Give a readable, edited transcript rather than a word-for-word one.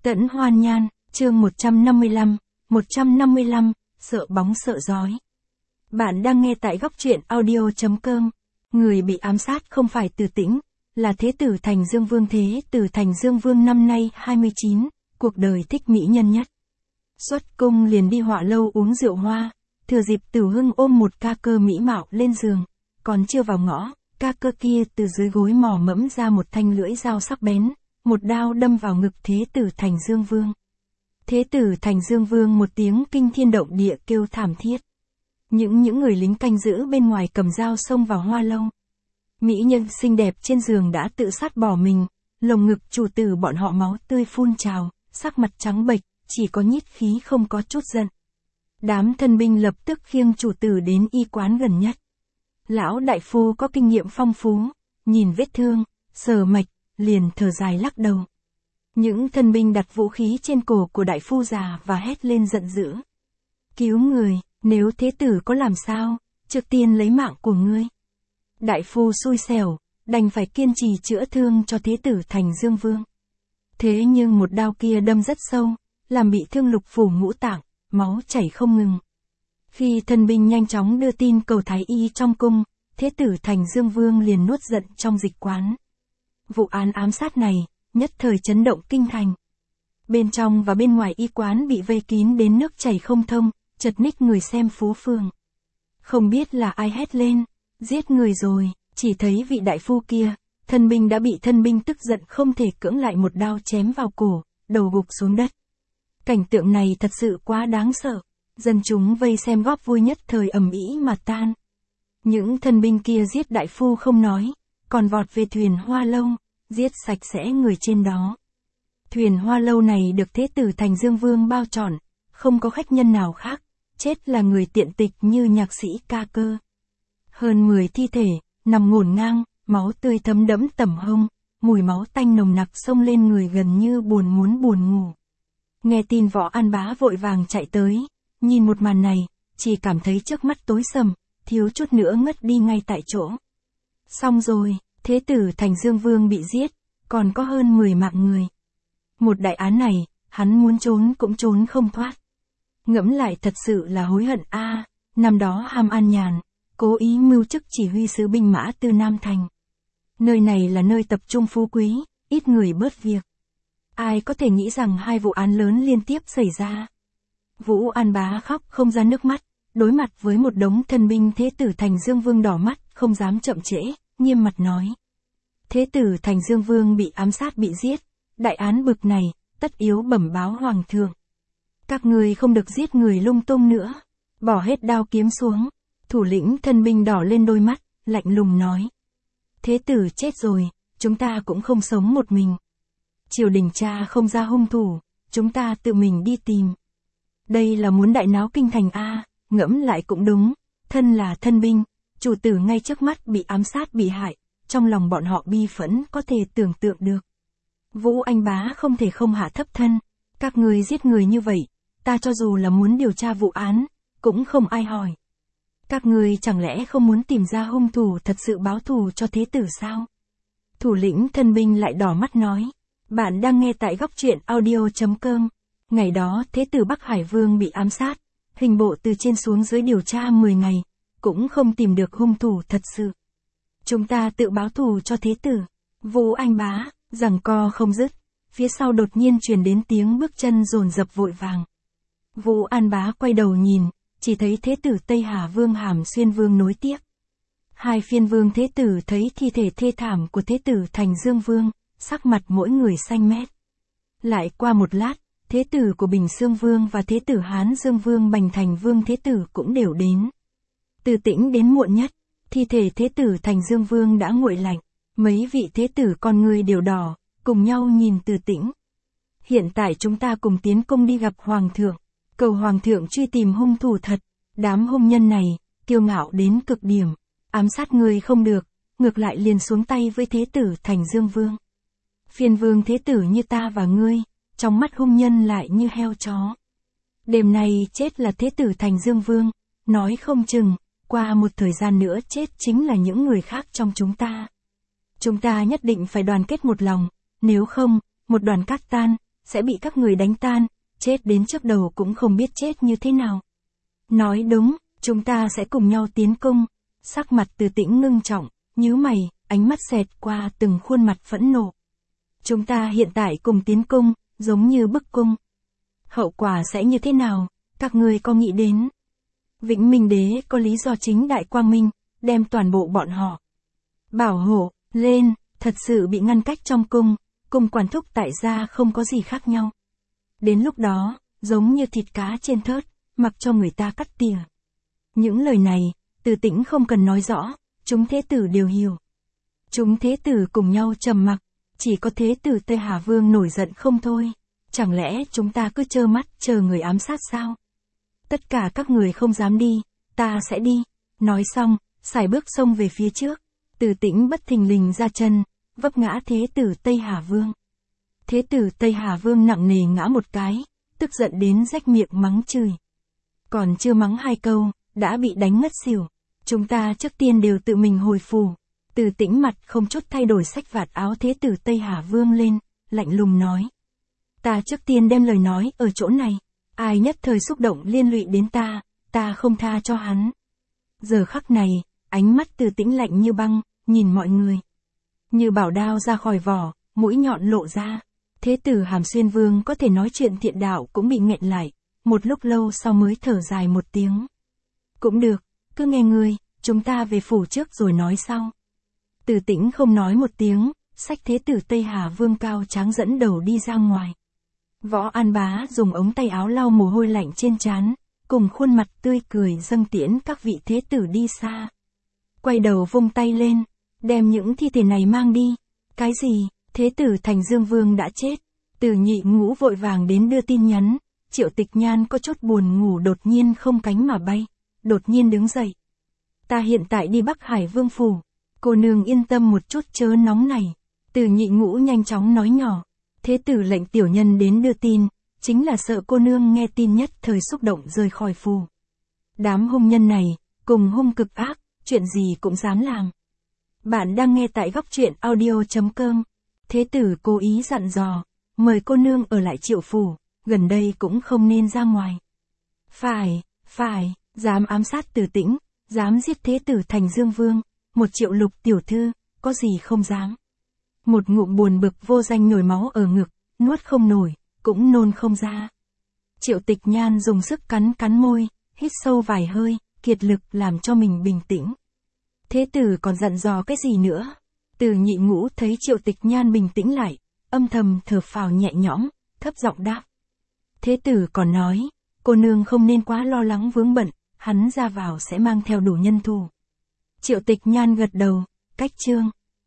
Tẫn Hoan Nhan, chương 155, sợ bóng sợ giói. Bạn đang nghe tại góc truyện audio.com. Người bị ám sát không phải Từ Tĩnh, là Thế tử Thành Dương Vương. Thế tử Thành Dương Vương năm nay 29, cuộc đời thích mỹ nhân nhất. Xuất cung liền đi Họa lâu uống rượu hoa, thừa dịp Tửu Hưng ôm một ca cơ mỹ mạo lên giường, còn chưa vào ngõ, ca cơ kia từ dưới gối mò mẫm ra một thanh lưỡi dao sắc bén, một đao đâm vào ngực Thế tử Thành Dương Vương. Thế tử Thành Dương Vương một tiếng kinh thiên động địa kêu thảm thiết. Những người lính canh giữ bên ngoài cầm dao xông vào hoa lâu. Mỹ nhân xinh đẹp trên giường đã tự sát bỏ mình, lồng ngực chủ tử bọn họ máu tươi phun trào, sắc mặt trắng bệch, chỉ có nhít khí không có chút giận. Đám thân binh lập tức khiêng chủ tử đến y quán gần nhất. Lão đại phu có kinh nghiệm phong phú, nhìn vết thương, sờ mạch, liền thở dài lắc đầu. Những thân binh đặt vũ khí trên cổ của đại phu già và hét lên giận dữ. Cứu người, nếu thế tử có làm sao, trước tiên lấy mạng của ngươi. Đại phu xui xẻo, đành phải kiên trì chữa thương cho Thế tử Thành Dương Vương. Thế nhưng một đao kia đâm rất sâu, làm bị thương lục phủ ngũ tạng, máu chảy không ngừng. Khi thân binh nhanh chóng đưa tin cầu thái y trong cung, Thế tử Thành Dương Vương liền nuốt giận trong dịch quán. Vụ án ám sát này, nhất thời chấn động kinh thành. Bên trong và bên ngoài y quán bị vây kín đến nước chảy không thông, chật ních người xem phố phường. Không biết là ai hét lên, giết người rồi, chỉ thấy vị đại phu kia, thân binh đã bị thân binh tức giận không thể cưỡng lại một đao chém vào cổ, đầu gục xuống đất. Cảnh tượng này thật sự quá đáng sợ, dân chúng vây xem góp vui nhất thời ầm ĩ mà tan. Những thân binh kia giết đại phu không nói, còn vọt về thuyền hoa lâu, giết sạch sẽ người trên đó. Thuyền hoa lâu này được Thế tử Thành Dương Vương bao trọn, không có khách nhân nào khác, chết là người tiện tịch như nhạc sĩ ca cơ. Hơn 10 thi thể, nằm ngổn ngang, máu tươi thấm đẫm tẩm hông, mùi máu tanh nồng nặc xông lên người gần như muốn buồn ngủ. Nghe tin Võ An Bá vội vàng chạy tới, nhìn một màn này, chỉ cảm thấy trước mắt tối sầm, thiếu chút nữa ngất đi ngay tại chỗ. Xong rồi, Thế tử Thành Dương Vương bị giết, còn có hơn 10 mạng người. Một đại án này, hắn muốn trốn cũng trốn không thoát. Ngẫm lại thật sự là hối hận a. Năm đó ham an nhàn, cố ý mưu chức chỉ huy sứ binh mã từ Nam Thành. Nơi này là nơi tập trung phú quý, ít người bớt việc. Ai có thể nghĩ rằng hai vụ án lớn liên tiếp xảy ra. Vũ An Bá khóc không ra nước mắt, đối mặt với một đống thân binh. Thế tử Thành Dương Vương đỏ mắt, không dám chậm trễ, nghiêm mặt nói. Thế tử Thành Dương Vương bị ám sát bị giết, đại án bực này, tất yếu bẩm báo hoàng thượng. Các người không được giết người lung tung nữa, bỏ hết đao kiếm xuống. Thủ lĩnh thân binh đỏ lên đôi mắt, lạnh lùng nói. Thế tử chết rồi, chúng ta cũng không sống một mình. Triều đình tra không ra hung thủ, chúng ta tự mình đi tìm. Đây là muốn đại náo kinh thành a. Ngẫm lại cũng đúng, thân là thân binh, chủ tử ngay trước mắt bị ám sát bị hại, trong lòng bọn họ bi phẫn có thể tưởng tượng được. Vũ Anh Bá không thể không hạ thấp thân, các người giết người như vậy, ta cho dù là muốn điều tra vụ án, cũng không ai hỏi. Các người chẳng lẽ không muốn tìm ra hung thủ thật sự báo thù cho thế tử sao? Thủ lĩnh thân binh lại đỏ mắt nói. Bạn đang nghe tại góc truyện audio.com. Ngày đó Thế tử Bắc Hải Vương bị ám sát, hình bộ từ trên xuống dưới điều tra 10 ngày, cũng không tìm được hung thủ thật sự. Chúng ta tự báo thù cho thế tử. Vũ Anh Bá, giằng co không dứt, phía sau đột nhiên truyền đến tiếng bước chân dồn dập vội vàng. Vũ An Bá quay đầu nhìn, chỉ thấy Thế tử Tây Hà Vương Hàm Xuyên Vương nối tiếp. Hai phiên vương thế tử thấy thi thể thê thảm của Thế tử Thành Dương Vương, sắc mặt mỗi người xanh mét. Lại qua một lát, thế tử của Bình Xương Vương và thế tử Hán Dương Vương Bành Thành Vương thế tử cũng đều đến. Từ Tĩnh đến muộn nhất, thi thể thế tử Thành Dương Vương đã nguội lạnh, mấy vị thế tử con người đều đỏ, cùng nhau nhìn Từ Tĩnh. Hiện tại chúng ta cùng tiến cung đi gặp hoàng thượng, cầu hoàng thượng truy tìm hung thủ thật. Đám hung nhân này, kiêu ngạo đến cực điểm, ám sát người không được, ngược lại liền xuống tay với thế tử Thành Dương Vương. Phiên vương thế tử như ta và ngươi, trong mắt hung nhân lại như heo chó. Đêm nay chết là thế tử Thành Dương Vương, nói không chừng, qua một thời gian nữa chết chính là những người khác trong chúng ta. Chúng ta nhất định phải đoàn kết một lòng, nếu không, một đoàn cát tan, sẽ bị các người đánh tan, chết đến trước đầu cũng không biết chết như thế nào. Nói đúng, chúng ta sẽ cùng nhau tiến cung. Sắc mặt Từ Tĩnh ngưng trọng, nhíu mày, ánh mắt xẹt qua từng khuôn mặt phẫn nộ. Chúng ta hiện tại cùng tiến cung, giống như bức cung. Hậu quả sẽ như thế nào, các ngươi có nghĩ đến? Vĩnh Minh Đế có lý do chính đại quang minh, đem toàn bộ bọn họ bảo hộ lên, thật sự bị ngăn cách trong cung, cùng quản thúc tại gia không có gì khác nhau. Đến lúc đó, giống như thịt cá trên thớt, mặc cho người ta cắt tỉa. Những lời này, Từ Tĩnh không cần nói rõ, chúng thế tử đều hiểu. Chúng thế tử cùng nhau trầm mặc, chỉ có thế tử Tây Hà Vương nổi giận không thôi. Chẳng lẽ chúng ta cứ trơ mắt chờ người ám sát sao? Tất cả các người không dám đi, ta sẽ đi. Nói xong, sải bước xông về phía trước. Từ Tĩnh bất thình lình ra chân, vấp ngã thế tử Tây Hà Vương. Thế tử Tây Hà Vương nặng nề ngã một cái, tức giận đến rách miệng mắng chửi. Còn chưa mắng hai câu, đã bị đánh ngất xỉu. Chúng ta trước tiên đều tự mình hồi phù. Từ Tĩnh mặt không chút thay đổi xách vạt áo thế tử Tây Hà Vương lên, lạnh lùng nói. Ta trước tiên đem lời nói ở chỗ này. Ai nhất thời xúc động liên lụy đến ta không tha cho hắn. Giờ khắc này, ánh mắt Từ Tĩnh lạnh như băng, nhìn mọi người. Như bảo đao ra khỏi vỏ, mũi nhọn lộ ra. Thế tử Hàm Xuyên Vương có thể nói chuyện thiện đạo cũng bị nghẹn lại, một lúc lâu sau mới thở dài một tiếng. Cũng được, cứ nghe ngươi, chúng ta về phủ trước rồi nói sau. Từ Tĩnh không nói một tiếng, xách thế tử Tây Hà Vương cao tráng dẫn đầu đi ra ngoài. Võ An Bá dùng ống tay áo lau mồ hôi lạnh trên trán, cùng khuôn mặt tươi cười dâng tiễn các vị thế tử đi xa. Quay đầu vung tay lên, đem những thi thể này mang đi. Cái gì, thế tử Thành Dương Vương đã chết? Từ Nhị Ngũ vội vàng đến đưa tin nhắn. Triệu Tịch Nhan có chút buồn ngủ đột nhiên không cánh mà bay, đột nhiên đứng dậy. Ta hiện tại đi Bắc Hải Vương phủ, cô nương yên tâm một chút chớ nóng này. Từ Nhị Ngũ nhanh chóng nói nhỏ. Thế tử lệnh tiểu nhân đến đưa tin, chính là sợ cô nương nghe tin nhất thời xúc động rời khỏi phù. Đám hung nhân này, cùng hung cực ác, chuyện gì cũng dám làm. Bạn đang nghe tại góc truyện audio.com. Thế tử cố ý dặn dò, mời cô nương ở lại Triệu phủ, gần đây cũng không nên ra ngoài. Phải, dám ám sát Từ Tĩnh, dám giết thế tử Thành Dương Vương, một Triệu Lục tiểu thư, có gì không dám. Một ngụm buồn bực vô danh nhồi máu ở ngực, nuốt không nổi, cũng nôn không ra. Triệu Tịch Nhan dùng sức cắn môi, hít sâu vài hơi, kiệt lực làm cho mình bình tĩnh. Thế tử còn dặn dò cái gì nữa? Từ Nhị Ngũ thấy Triệu Tịch Nhan bình tĩnh lại, âm thầm thở phào nhẹ nhõm, thấp giọng đáp. Thế tử còn nói, cô nương không nên quá lo lắng vướng bận, hắn ra vào sẽ mang theo đủ nhân thủ. Triệu Tịch Nhan gật đầu, cách chương.